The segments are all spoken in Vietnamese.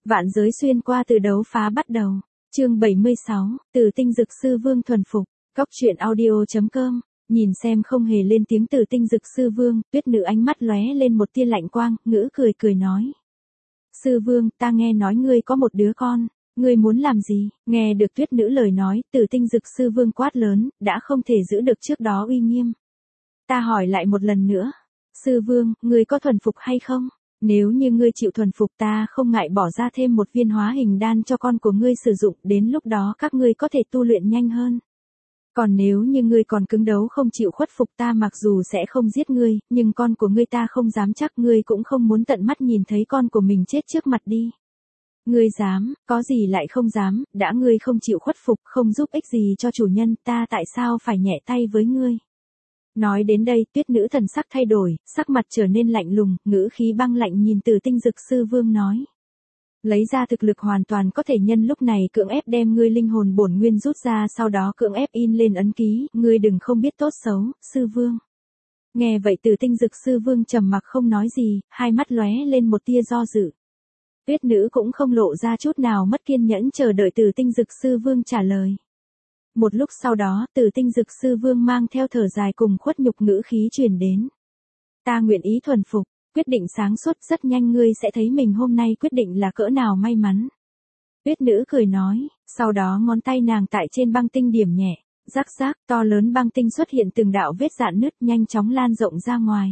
Vạn giới xuyên qua từ đấu phá bắt đầu. Chương 76, Từ Tinh Dực Sư Vương thuần phục. Góc truyện audio.com. Nhìn xem không hề lên tiếng Từ Tinh Dực Sư Vương, Tuyết Nữ ánh mắt lóe lên một tia lạnh quang, ngữ cười nói: "Sư Vương, ta nghe nói ngươi có một đứa con, ngươi muốn làm gì?" Nghe được Tuyết Nữ lời nói, Từ Tinh Dực Sư Vương quát lớn, đã không thể giữ được trước đó uy nghiêm. "Ta hỏi lại một lần nữa, Sư Vương, ngươi có thuần phục hay không? Nếu như ngươi chịu thuần phục, ta không ngại bỏ ra thêm một viên hóa hình đan cho con của ngươi sử dụng, đến lúc đó các ngươi có thể tu luyện nhanh hơn. Còn nếu như ngươi còn cứng đấu không chịu khuất phục, ta mặc dù sẽ không giết ngươi, nhưng con của ngươi ta không dám chắc ngươi cũng không muốn tận mắt nhìn thấy con của mình chết trước mặt đi. Ngươi dám, có gì lại không dám, đã ngươi không chịu khuất phục, không giúp ích gì cho chủ nhân, ta tại sao phải nhẹ tay với ngươi?" Nói đến đây, Tuyết Nữ thần sắc thay đổi, sắc mặt trở nên lạnh lùng, ngữ khí băng lạnh nhìn Từ Tinh Dực Sư Vương nói: "Lấy ra thực lực hoàn toàn có thể nhân lúc này cưỡng ép đem ngươi linh hồn bổn nguyên rút ra, sau đó cưỡng ép in lên ấn ký, ngươi đừng không biết tốt xấu, Sư Vương." Nghe vậy Từ Tinh Dực Sư Vương trầm mặc không nói gì, hai mắt lóe lên một tia do dự. Tuyết Nữ cũng không lộ ra chút nào mất kiên nhẫn chờ đợi Từ Tinh Dực Sư Vương trả lời. Một lúc sau đó, Từ Tinh Dực Sư Vương mang theo thở dài cùng khuất nhục ngữ khí truyền đến: "Ta nguyện ý thuần phục, quyết định sáng suốt, rất nhanh ngươi sẽ thấy mình hôm nay quyết định là cỡ nào may mắn." Tuyết Nữ cười nói, sau đó ngón tay nàng tại trên băng tinh điểm nhẹ, rắc rác, to lớn băng tinh xuất hiện từng đạo vết rạn nứt nhanh chóng lan rộng ra ngoài.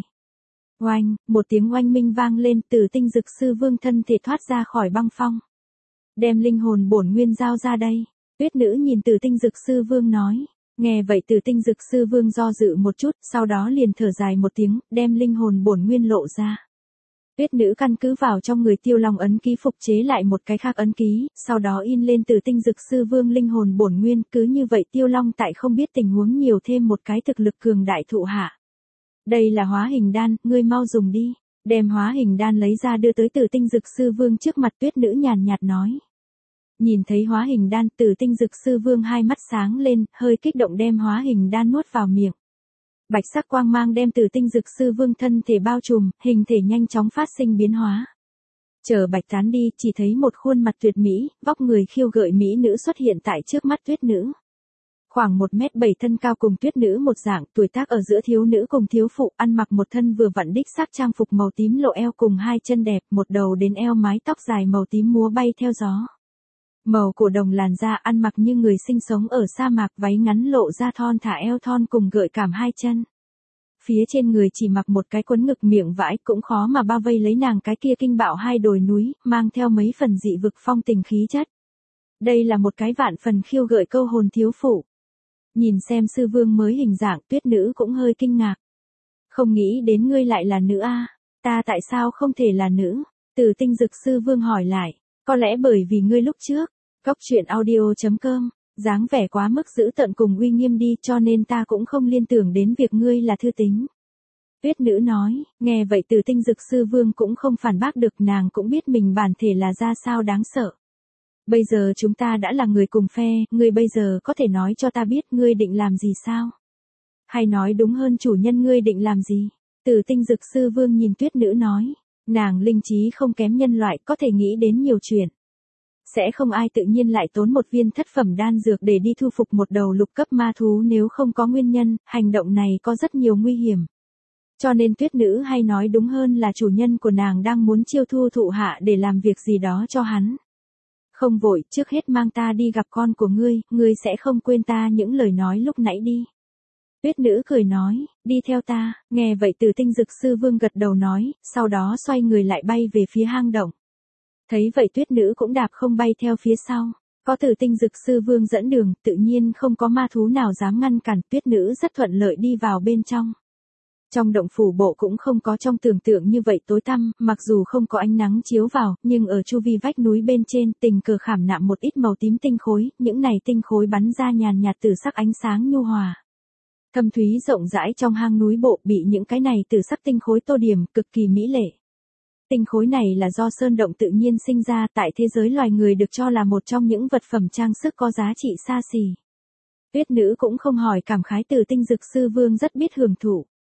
Oanh, một tiếng oanh minh vang lên, Từ Tinh Dực Sư Vương thân thể thoát ra khỏi băng phong. "Đem linh hồn bổn nguyên giao ra đây." Tuyết Nữ nhìn Từ Tinh Dực Sư Vương nói. Nghe vậy Từ Tinh Dực Sư Vương do dự một chút, sau đó liền thở dài một tiếng, đem linh hồn bổn nguyên lộ ra. Tuyết Nữ căn cứ vào trong người Tiêu Long ấn ký phục chế lại một cái khác ấn ký, sau đó in lên Từ Tinh Dực Sư Vương linh hồn bổn nguyên, cứ như vậy Tiêu Long tại không biết tình huống nhiều thêm một cái thực lực cường đại thụ hạ. "Đây là hóa hình đan, ngươi mau dùng đi." Đem hóa hình đan lấy ra đưa tới Từ Tinh Dực Sư Vương trước mặt, Tuyết Nữ nhàn nhạt nói. Nhìn thấy hóa hình đan, Từ Tinh Dực Sư Vương hai mắt sáng lên, hơi kích động đem hóa hình đan nuốt vào miệng. Bạch sắc quang mang đem Từ Tinh Dực Sư Vương thân thể bao trùm, hình thể nhanh chóng phát sinh biến hóa. Chờ bạch tán đi, chỉ thấy một khuôn mặt tuyệt mỹ, vóc người khiêu gợi mỹ nữ xuất hiện tại trước mắt Tuyết Nữ. Khoảng 1m7 thân cao, cùng Tuyết Nữ một dạng, tuổi tác ở giữa thiếu nữ cùng thiếu phụ, ăn mặc một thân vừa vặn đích xác trang phục màu tím lộ eo cùng hai chân đẹp, một đầu đến eo mái tóc dài màu tím múa bay theo gió. Màu cổ đồng làn da, ăn mặc như người sinh sống ở sa mạc, váy ngắn lộ ra thon thả eo thon cùng gợi cảm hai chân. Phía trên người chỉ mặc một cái quấn ngực miệng vải, cũng khó mà bao vây lấy nàng cái kia kinh bạo hai đồi núi, mang theo mấy phần dị vực phong tình khí chất. Đây là một cái vạn phần khiêu gợi câu hồn thiếu phụ. Nhìn xem Sư Vương mới hình dạng, Tuyết Nữ cũng hơi kinh ngạc. "Không nghĩ đến ngươi lại là nữ a." "Ta tại sao không thể là nữ?" Từ Tinh Dực Sư Vương hỏi lại. "Có lẽ bởi vì ngươi lúc trước." Góc truyện audio.com. "Dáng vẻ quá mức dữ tợn cùng uy nghiêm đi, cho nên ta cũng không liên tưởng đến việc ngươi là thư tính." Tuyết Nữ nói. Nghe vậy Từ Tinh Dực Sư Vương cũng không phản bác được, nàng cũng biết mình bản thể là ra sao đáng sợ. "Bây giờ chúng ta đã là người cùng phe, ngươi bây giờ có thể nói cho ta biết ngươi định làm gì sao? Hay nói đúng hơn, chủ nhân ngươi định làm gì?" Từ Tinh Dực Sư Vương nhìn Tuyết Nữ nói. Nàng linh trí không kém nhân loại, có thể nghĩ đến nhiều chuyện. Sẽ không ai tự nhiên lại tốn một viên thất phẩm đan dược để đi thu phục một đầu lục cấp ma thú nếu không có nguyên nhân, hành động này có rất nhiều nguy hiểm. Cho nên Tuyết Nữ, hay nói đúng hơn là chủ nhân của nàng, đang muốn chiêu thu thụ hạ để làm việc gì đó cho hắn. "Không vội, trước hết mang ta đi gặp con của ngươi, ngươi sẽ không quên ta những lời nói lúc nãy đi." Tuyết Nữ cười nói, "Đi theo ta." Nghe vậy Từ Tinh Dực Sư Vương gật đầu nói, sau đó xoay người lại bay về phía hang động. Thấy vậy Tuyết Nữ cũng đạp không bay theo phía sau. Có Từ Tinh Dực Sư Vương dẫn đường, tự nhiên không có ma thú nào dám ngăn cản, Tuyết Nữ rất thuận lợi đi vào bên trong. Trong động phủ bộ cũng không có trong tưởng tượng như vậy tối tăm, mặc dù không có ánh nắng chiếu vào, nhưng ở chu vi vách núi bên trên, tình cờ khảm nạm một ít màu tím tinh khối, những này tinh khối bắn ra nhàn nhạt từ sắc ánh sáng nhu hòa. Thâm thúy rộng rãi trong hang núi bộ bị những cái này từ sắc tinh khối tô điểm, cực kỳ mỹ lệ. Tinh khối này là do sơn động tự nhiên sinh ra, tại thế giới loài người được cho là một trong những vật phẩm trang sức có giá trị xa xỉ. Tuyết Nữ cũng không hỏi cảm khái, Từ Tinh Dực Sư Vương rất biết hưởng thụ.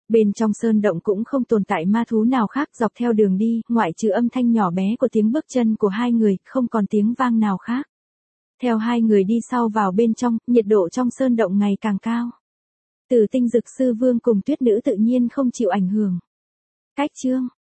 Bên trong sơn động cũng không tồn tại ma thú nào khác, dọc theo đường đi, ngoại trừ âm thanh nhỏ bé của tiếng bước chân của hai người, không còn tiếng vang nào khác. Theo hai người đi sau vào bên trong, nhiệt độ trong sơn động ngày càng cao. Tử Tinh Dực Sư Vương cùng Tuyết Nữ tự nhiên không chịu ảnh hưởng. Cách chương